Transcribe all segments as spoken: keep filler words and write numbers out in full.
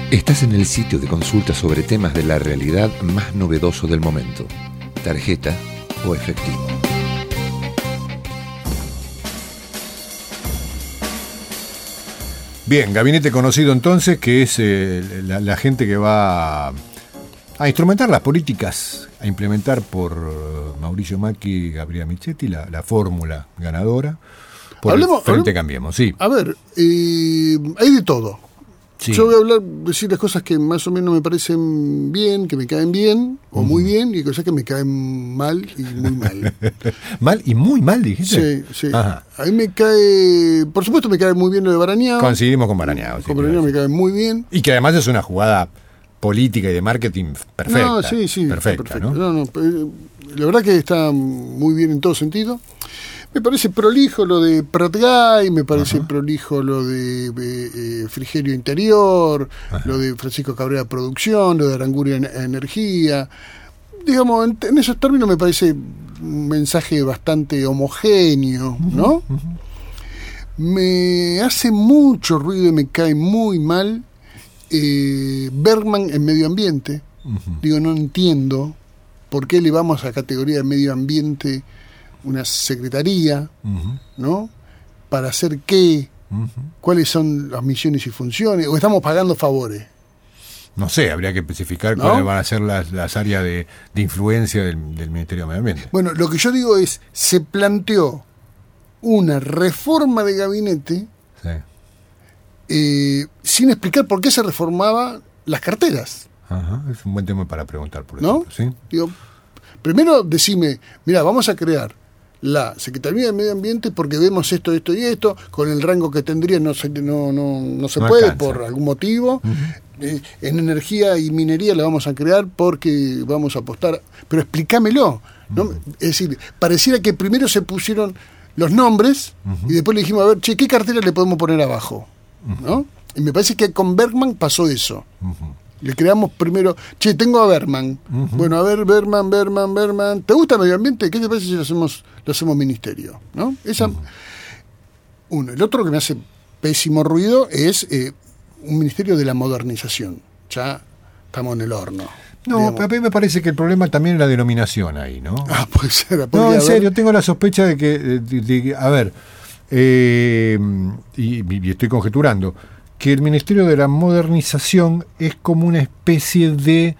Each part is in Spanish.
Estás en el sitio de consulta sobre temas de la realidad más novedoso del momento. Tarjeta o efectivo. Bien, gabinete conocido entonces, que es eh, la, la gente que va a, a instrumentar las políticas, a implementar por Mauricio Macri y Gabriela Michetti la, la fórmula ganadora. Por hablemos, el Frente hablemos, Cambiemos, sí. A ver, eh, hay de todo. Sí. Yo voy a hablar, decir las cosas que más o menos me parecen bien, que me caen bien, o muy bien, y cosas que me caen mal y muy mal. ¿Mal y muy mal, dijiste? Sí, sí. Ajá. A mí me cae, por supuesto me cae muy bien lo de Barañao. Coincidimos con Barañao. Sí, con Barañao me cae muy bien. Y que además es una jugada política y de marketing perfecta. No, sí, sí, perfecta, perfecto. ¿no? No, no, la verdad que está muy bien en todo sentido. Me parece prolijo lo de Pratgay, me parece Ajá. prolijo lo de eh, Frigerio Interior, Ajá. lo de Francisco Cabrera Producción, lo de Aranguria Energía. Digamos, en, en esos términos me parece un mensaje bastante homogéneo, ¿no? Uh-huh. Me hace mucho ruido y me cae muy mal eh, Bergman en medio ambiente. Uh-huh. Digo, no entiendo por qué le vamos a categoría de medio ambiente una secretaría, uh-huh. ¿no? ¿Para hacer qué? Uh-huh. ¿Cuáles son las misiones y funciones? ¿O estamos pagando favores? No sé, habría que especificar ¿no? cuáles van a ser las, las áreas de, de influencia del, del Ministerio de Medio Ambiente. Bueno, lo que yo digo es, se planteó una reforma de gabinete sí. eh, sin explicar por qué se reformaban las carteras. Ajá, es un buen tema para preguntar, por ¿no? ejemplo. ¿Sí? Digo, primero decime, mira, vamos a crear la Secretaría de Medio Ambiente porque vemos esto, esto y esto, con el rango que tendría no se, no, no, no se no puede alcanza. Por algún motivo. Uh-huh. Eh, en energía y minería la vamos a crear porque vamos a apostar, pero explícamelo, ¿no? Uh-huh. Es decir, pareciera que primero se pusieron los nombres uh-huh. y después le dijimos, a ver, che, ¿qué cartera le podemos poner abajo? Uh-huh. ¿No? Y me parece que con Bergman pasó eso. Uh-huh. Le creamos primero, che, tengo a Bergman. Uh-huh. Bueno, a ver, Bergman, Bergman, Bergman. ¿Te gusta el medio ambiente? ¿Qué te parece si lo hacemos, lo hacemos ministerio? ¿No? Esa, uh-huh. Uno. El otro que me hace pésimo ruido es eh, un ministerio de la modernización. Ya estamos en el horno. No, digamos. A mí me parece que el problema también es la denominación ahí, ¿no? Ah, puede ser. No, en serio, tengo la sospecha de que, de, de, de, a ver, eh, y, y estoy conjeturando, que el Ministerio de la Modernización es como una especie de,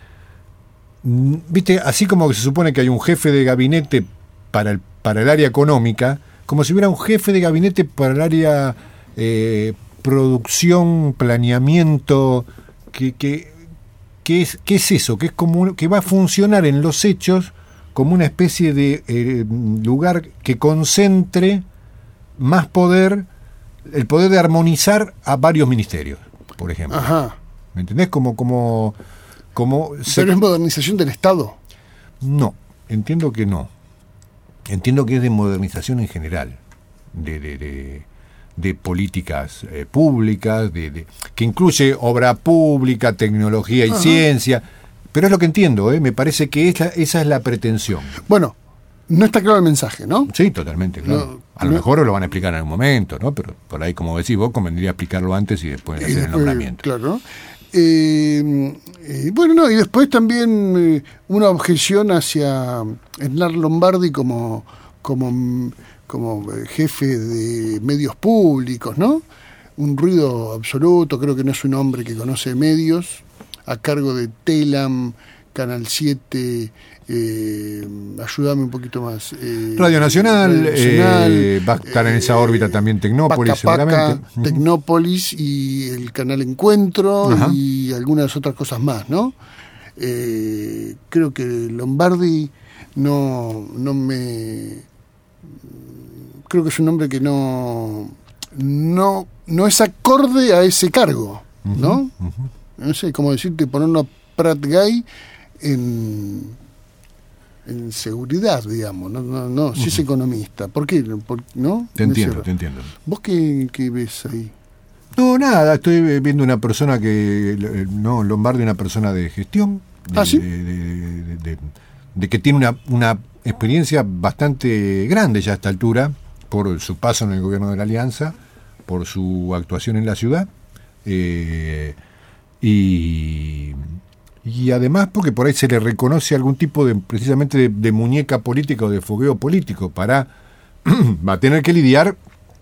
viste, así como se supone que hay un jefe de gabinete para el, para el área económica, como si hubiera un jefe de gabinete para el área eh, producción, planeamiento, que, que, que es, ¿qué es eso? Que es como que va a funcionar en los hechos como una especie de eh, lugar que concentre más poder, el poder de armonizar a varios ministerios, por ejemplo. Ajá. ¿Me entendés? Como, como, como ¿Pero se... es modernización del Estado? No, entiendo que no. Entiendo que es de modernización en general, de, de, de, de políticas eh, públicas, de, de, que incluye obra pública, tecnología y Ajá. ciencia. Pero es lo que entiendo, ¿eh? Me parece que esa, esa es la pretensión. Bueno, no está claro el mensaje, ¿no? Sí, totalmente, claro. No, a lo no, mejor lo van a explicar en algún momento, ¿no? Pero por ahí, como decís vos, convendría explicarlo antes y después hacer después, el nombramiento. Claro. Eh, eh, bueno, no, y después también eh, una objeción hacia Hernán Lombardi como, como, como jefe de medios públicos, ¿no? Un ruido absoluto, creo que no es un hombre que conoce medios, a cargo de Telam, Canal siete, eh, ayúdame un poquito más. Eh, Radio Nacional, Radio Nacional eh, va a estar en esa órbita eh, también Tecnópolis, Paca, Paca, seguramente. Tecnópolis y el canal Encuentro Ajá. y algunas otras cosas más, ¿no? Eh, creo que Lombardi no, no me... Creo que es un hombre que no, no, no es acorde a ese cargo, ¿no? Uh-huh, uh-huh. No sé cómo decirte, ponerlo a Pratgay en, en seguridad, digamos, no, no, no, si uh-huh. es economista, ¿por qué? ¿Por, no? Te entiendo, te entiendo. ¿Vos qué, qué ves ahí? No, nada, estoy viendo una persona que, no, Lombardi, una persona de gestión, de, ¿Ah, sí? de, de, de, de, de que tiene una, una experiencia bastante grande ya a esta altura, por su paso en el gobierno de la Alianza, por su actuación en la ciudad, eh, y, y además porque por ahí se le reconoce algún tipo de, precisamente de, de muñeca política o de fogueo político para va a tener que lidiar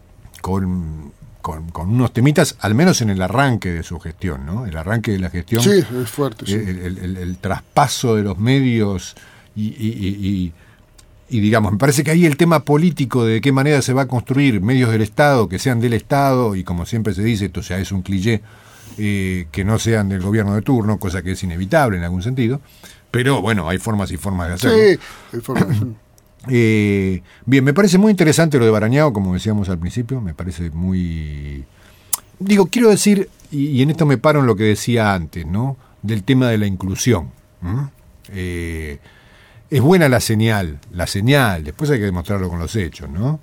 con, con, con unos temitas, al menos en el arranque de su gestión, ¿no? El arranque de la gestión. Sí, es fuerte, sí. El, el, el, el traspaso de los medios y, y, y, y, y, digamos, me parece que ahí el tema político de qué manera se va a construir medios del Estado, que sean del Estado, y como siempre se dice, esto ya es un cliché, eh, que no sean del gobierno de turno, cosa que es inevitable en algún sentido, pero bueno, hay formas y formas de hacerlo. Sí, hay formas de hacerlo. Eh, bien, me parece muy interesante lo de Barañao, como decíamos al principio, me parece muy... Digo, quiero decir, y, y en esto me paro en lo que decía antes, ¿no? Del tema de la inclusión. ¿Mm? Eh, es buena la señal, la señal, después hay que demostrarlo con los hechos, ¿no?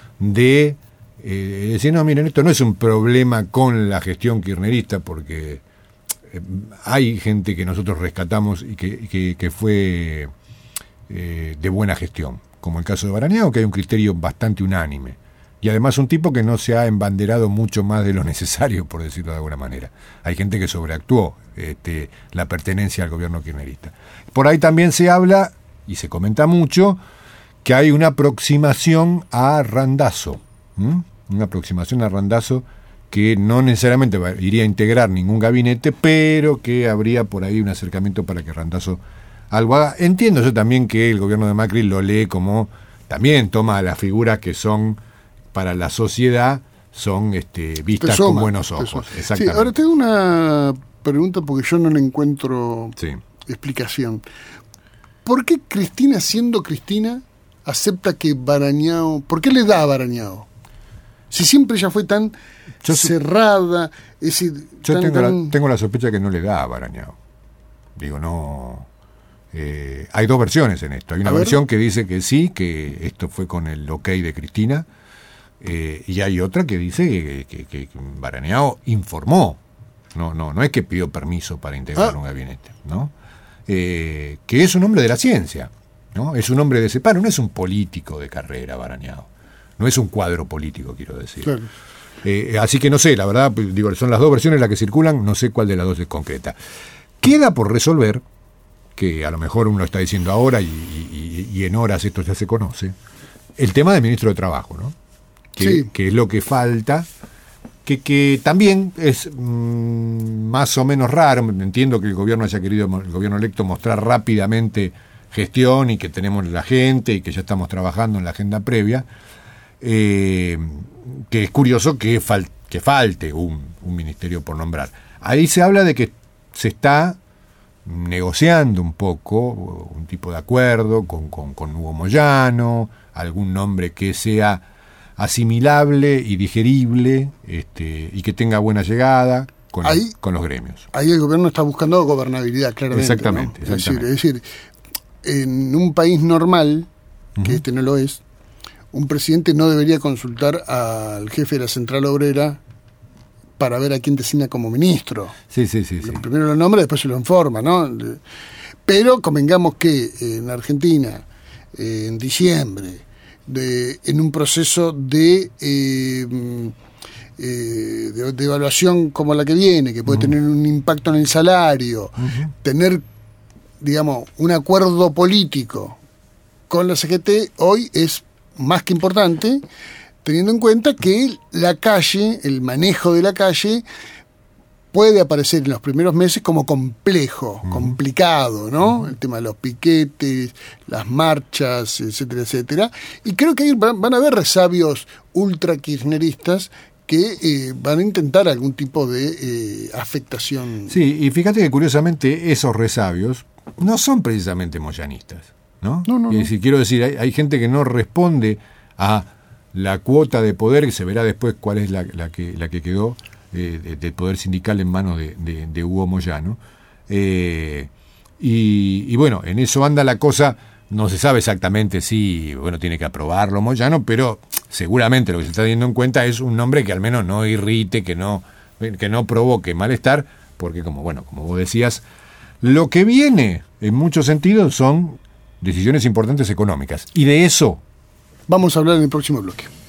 De eh, decir, no, miren, esto no es un problema con la gestión kirchnerista, porque eh, hay gente que nosotros rescatamos y que, que, que fue eh, de buena gestión, como el caso de Barañao, que hay un criterio bastante unánime. Y además un tipo que no se ha embanderado mucho más de lo necesario, por decirlo de alguna manera. Hay gente que sobreactuó este, la pertenencia al gobierno kirchnerista. Por ahí también se habla, y se comenta mucho, que hay una aproximación a Randazzo. ¿Mm? Una aproximación a Randazzo que no necesariamente iría a integrar ningún gabinete, pero que habría por ahí un acercamiento para que Randazzo algo haga. Entiendo yo también que el gobierno de Macri lo lee como, también toma las figuras que son, para la sociedad, son este, vistas suma, con buenos ojos. Sí, ahora tengo una pregunta porque yo no le encuentro sí. explicación. ¿Por qué Cristina, siendo Cristina, acepta que Barañao... ¿Por qué le da a Barañao? Si siempre ella fue tan yo cerrada... Es decir, yo tan, tengo, tan... La, tengo la sospecha que no le da a Barañao. Digo, no... Eh, hay dos versiones en esto. Hay una versión que dice que sí, que esto fue con el ok de Cristina, eh, y hay otra que dice que, que, que, que Barañao informó. No, no, no es que pidió permiso para integrar ah. un gabinete, ¿no? Eh, que es un hombre de la ciencia, ¿no? Es un hombre de ese palo, no es un político de carrera Barañao, no es un cuadro político, quiero decir. Claro. Eh, así que no sé, la verdad, digo, son las dos versiones las que circulan, no sé cuál de las dos es concreta. Queda por resolver, que a lo mejor uno está diciendo ahora y, y, y en horas esto ya se conoce, el tema del ministro de Trabajo, ¿no? Que, sí. que es lo que falta, que, que también es mmm, más o menos raro. Entiendo que el gobierno haya querido, el gobierno electo, mostrar rápidamente gestión y que tenemos la gente y que ya estamos trabajando en la agenda previa, eh, que es curioso que, fal, que falte un, un ministerio por nombrar. Ahí se habla de que se está negociando un poco un tipo de acuerdo con, con, con Hugo Moyano, algún nombre que sea asimilable y digerible, este, y que tenga buena llegada con, ahí, el, con los gremios. Ahí el gobierno está buscando gobernabilidad, claramente. Exactamente, ¿no? exactamente. Es decir, es decir, en un país normal, que uh-huh. este no lo es, un presidente no debería consultar al jefe de la Central Obrera para ver a quién designa como ministro. Sí, sí, sí. sí. Primero lo nombra, después se lo informa, ¿no? Pero convengamos que en Argentina, eh, en diciembre, de, en un proceso de, eh, eh, de, de evaluación como la que viene, que puede uh-huh. tener un impacto en el salario, uh-huh. tener, digamos, un acuerdo político con la C G T, hoy es más que importante, teniendo en cuenta que la calle, el manejo de la calle, puede aparecer en los primeros meses como complejo, uh-huh. complicado, ¿no? Uh-huh. El tema de los piquetes, las marchas, etcétera, etcétera. Y creo que ahí van a haber resabios ultra kirchneristas que eh, van a intentar algún tipo de eh, afectación. Sí, y fíjate que curiosamente esos resabios no son precisamente moyanistas, ¿no? No, no, y no. si quiero decir, hay, hay gente que no responde a la cuota de poder, que se verá después cuál es la, la, que, la que quedó, eh, de, del poder sindical en manos de, de, de Hugo Moyano. Eh, y, y bueno, en eso anda la cosa, no se sabe exactamente si, bueno, tiene que aprobarlo Moyano, pero seguramente lo que se está teniendo en cuenta es un nombre que al menos no irrite, que no, que no provoque malestar, porque como, bueno, como vos decías, lo que viene, en muchos sentidos, son decisiones importantes económicas. Y de eso vamos a hablar en el próximo bloque.